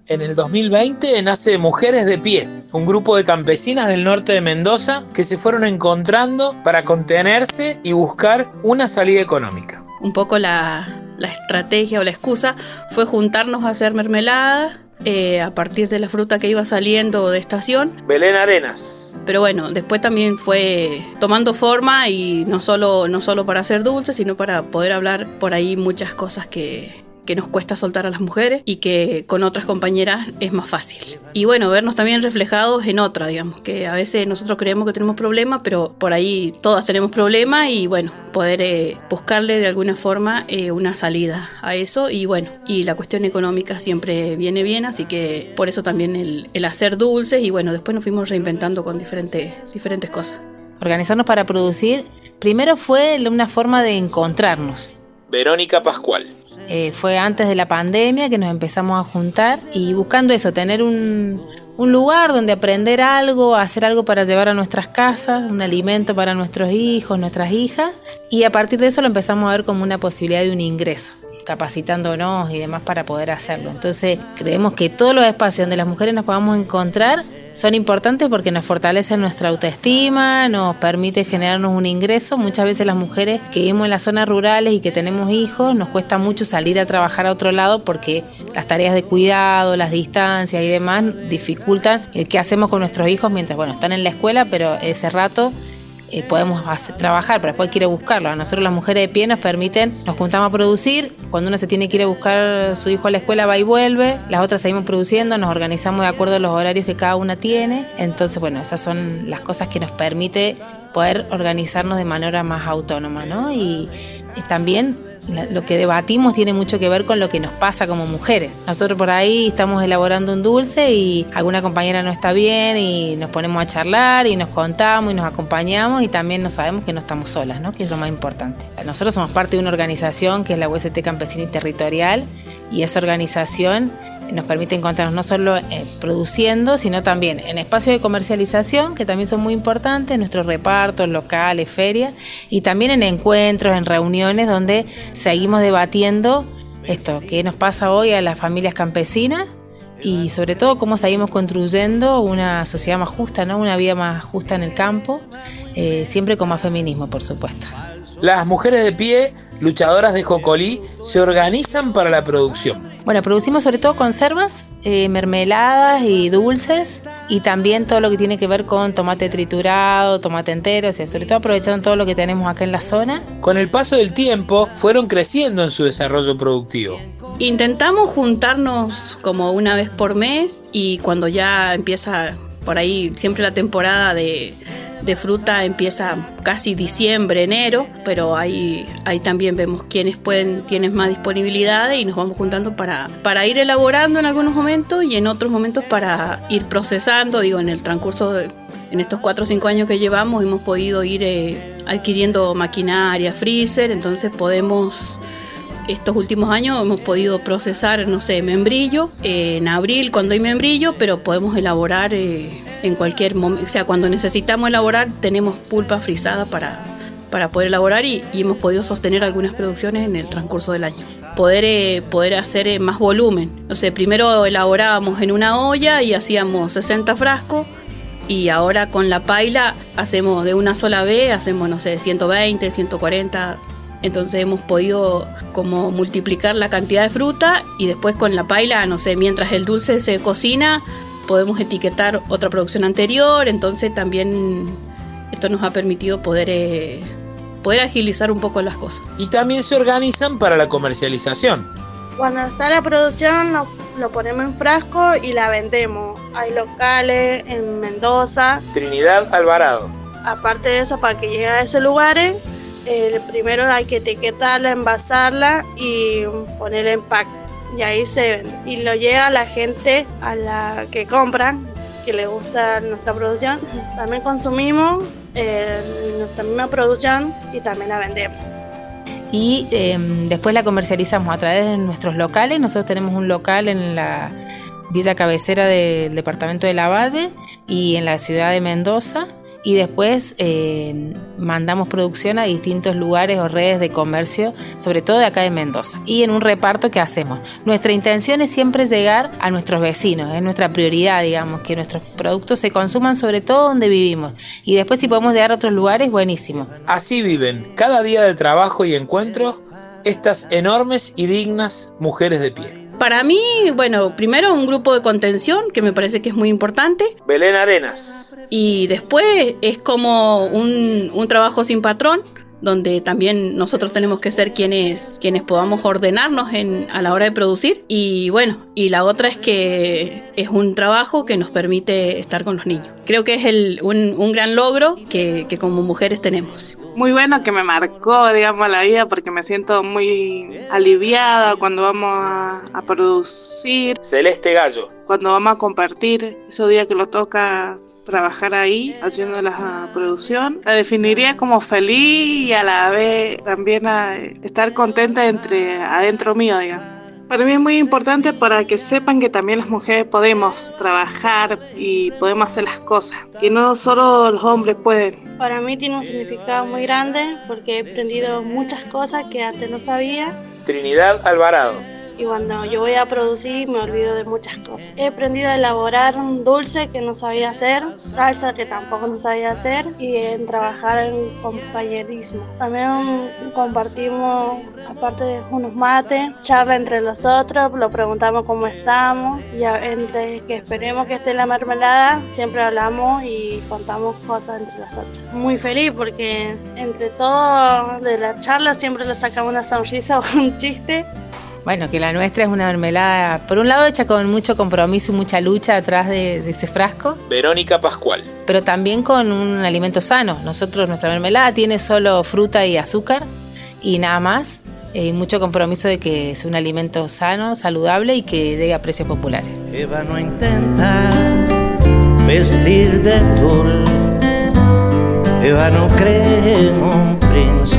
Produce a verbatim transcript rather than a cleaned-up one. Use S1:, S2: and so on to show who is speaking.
S1: En el dos mil veinte nace Mujeres de Pie, un grupo de campesinas del norte de Mendoza que se fueron encontrando para contenerse y buscar una salida económica.
S2: Un poco la, la estrategia o la excusa fue juntarnos a hacer mermelada eh, a partir de la fruta que iba saliendo de estación.
S1: Belén Arenas.
S2: Pero bueno, después también fue tomando forma y no solo, no solo para hacer dulces, sino para poder hablar por ahí muchas cosas que... que nos cuesta soltar a las mujeres y que con otras compañeras es más fácil. Y bueno, vernos también reflejados en otra, digamos, que a veces nosotros creemos que tenemos problemas, pero por ahí todas tenemos problemas y bueno, poder eh, buscarle de alguna forma eh, una salida a eso y bueno, y la cuestión económica siempre viene bien, así que por eso también el, el hacer dulces y bueno, después nos fuimos reinventando con diferentes, diferentes cosas.
S3: Organizarnos para producir, primero fue una forma de encontrarnos.
S1: Verónica Pascual.
S3: Eh, fue antes de la pandemia que nos empezamos a juntar y buscando eso, tener un, un lugar donde aprender algo, hacer algo para llevar a nuestras casas, un alimento para nuestros hijos, nuestras hijas, y a partir de eso lo empezamos a ver como una posibilidad de un ingreso, capacitándonos y demás para poder hacerlo. Entonces creemos que todos los espacios donde las mujeres nos podamos encontrar son importantes porque nos fortalecen nuestra autoestima, nos permite generarnos un ingreso. Muchas veces las mujeres que vivimos en las zonas rurales y que tenemos hijos, nos cuesta mucho salir a trabajar a otro lado porque las tareas de cuidado, las distancias y demás dificultan el qué hacemos con nuestros hijos mientras, bueno, están en la escuela, pero ese rato Eh, podemos hacer, trabajar, pero después hay que ir a buscarlo. A nosotros las mujeres de pie nos permiten, nos juntamos a producir, cuando una se tiene que ir a buscar a su hijo a la escuela va y vuelve, las otras seguimos produciendo, nos organizamos de acuerdo a los horarios que cada una tiene, entonces bueno, esas son las cosas que nos permite poder organizarnos de manera más autónoma, ¿no? Y, y también lo que debatimos tiene mucho que ver con lo que nos pasa como mujeres. Nosotros por ahí estamos elaborando un dulce y alguna compañera no está bien y nos ponemos a charlar y nos contamos y nos acompañamos y también nos sabemos que no estamos solas, ¿no? Que es lo más importante. Nosotros somos parte de una organización que es la U S T Campesina y Territorial y esa organización nos permite encontrarnos no solo eh, produciendo, sino también en espacios de comercialización, que también son muy importantes, nuestros repartos, locales, ferias, y también en encuentros, en reuniones donde seguimos debatiendo esto, qué nos pasa hoy a las familias campesinas y sobre todo cómo seguimos construyendo una sociedad más justa, ¿no? Una vida más justa en el campo, eh, siempre con más feminismo, por supuesto.
S1: Las mujeres de pie, luchadoras de Jocolí, se organizan para la producción.
S3: Bueno, producimos sobre todo conservas, eh, mermeladas y dulces y también todo lo que tiene que ver con tomate triturado, tomate entero, o sea, sobre todo aprovechando todo lo que tenemos acá en la zona.
S1: Con el paso del tiempo fueron creciendo en su desarrollo productivo.
S2: Intentamos juntarnos como una vez por mes y cuando ya empieza por ahí siempre la temporada de... de fruta empieza casi diciembre, enero, pero ahí, ahí también vemos quiénes pueden, tienes más disponibilidad y nos vamos juntando para, para ir elaborando en algunos momentos y en otros momentos para ir procesando. Digo, en el transcurso de en estos cuatro o cinco años que llevamos hemos podido ir eh, adquiriendo maquinaria, freezer, entonces podemos... Estos últimos años hemos podido procesar, no sé, membrillo, eh, en abril cuando hay membrillo, pero podemos elaborar eh, en cualquier momento, o sea, cuando necesitamos elaborar tenemos pulpa frisada para, para poder elaborar y, y hemos podido sostener algunas producciones en el transcurso del año. Poder, eh, poder hacer eh, más volumen, no sé, primero elaborábamos en una olla y hacíamos sesenta frascos y ahora con la paila hacemos de una sola vez, hacemos, no sé, ciento veinte, ciento cuarenta. Entonces hemos podido como multiplicar la cantidad de fruta y después con la paila, no sé, mientras el dulce se cocina, podemos etiquetar otra producción anterior. Entonces también esto nos ha permitido poder, eh, poder agilizar un poco las cosas.
S1: Y también se organizan para la comercialización.
S4: Cuando está la producción lo, lo ponemos en frasco y la vendemos. Hay locales en Mendoza.
S1: Trinidad Alvarado.
S4: Aparte de eso, para que llegue a esos lugares, Eh, primero hay que etiquetarla, envasarla y ponerla en pack y ahí se vende y lo llega a la gente a la que compran, que le gusta nuestra producción. También consumimos eh, nuestra misma producción y también la vendemos.
S3: Y eh, después la comercializamos a través de nuestros locales. Nosotros tenemos un local en la villa cabecera del departamento de Lavalle y en la ciudad de Mendoza. y después eh, mandamos producción a distintos lugares o redes de comercio, sobre todo de acá de Mendoza, y en un reparto que hacemos. Nuestra intención es siempre llegar a nuestros vecinos, es nuestra prioridad, digamos, que nuestros productos se consuman sobre todo donde vivimos, y después si podemos llegar a otros lugares, buenísimo.
S1: Así viven cada día de trabajo y encuentros estas enormes y dignas mujeres de pie.
S2: Para mí, bueno, primero un grupo de contención, que me parece que es muy importante.
S1: Belén Arenas.
S2: Y después es como un, un trabajo sin patrón, donde también nosotros tenemos que ser quienes, quienes podamos ordenarnos en, a la hora de producir. Y bueno, y la otra es que es un trabajo que nos permite estar con los niños. Creo que es el, un, un gran logro que, que como mujeres tenemos.
S5: Muy bueno, que me marcó, digamos, la vida, porque me siento muy aliviada cuando vamos a, a producir.
S1: Celeste Gallo.
S5: Cuando vamos a compartir, esos días que lo toca trabajar ahí, haciendo la producción, la definiría como feliz y a la vez también a estar contenta entre adentro mío, digamos. Para mí es muy importante para que sepan que también las mujeres podemos trabajar y podemos hacer las cosas, que no solo los hombres pueden.
S4: Para mí tiene un significado muy grande porque he aprendido muchas cosas que antes no sabía.
S1: Trinidad Alvarado.
S4: Y cuando yo voy a producir me olvido de muchas cosas. He aprendido a elaborar un dulce que no sabía hacer, salsa que tampoco no sabía hacer, y en trabajar en compañerismo. También compartimos, aparte de unos mates, charla entre nosotros, lo preguntamos cómo estamos, y entre que esperemos que esté la mermelada, siempre hablamos y contamos cosas entre nosotros. Muy feliz porque entre todo de la charla siempre le sacamos una sonrisa o un chiste.
S3: Bueno, que la nuestra es una mermelada, por un lado hecha con mucho compromiso y mucha lucha atrás de, de ese frasco.
S1: Verónica Pascual.
S3: Pero también con un alimento sano. Nosotros, nuestra mermelada tiene solo fruta y azúcar y nada más. Y mucho compromiso de que es un alimento sano, saludable y que llegue a precios populares.
S6: Eva no intenta vestir de tul. Eva no cree en un príncipe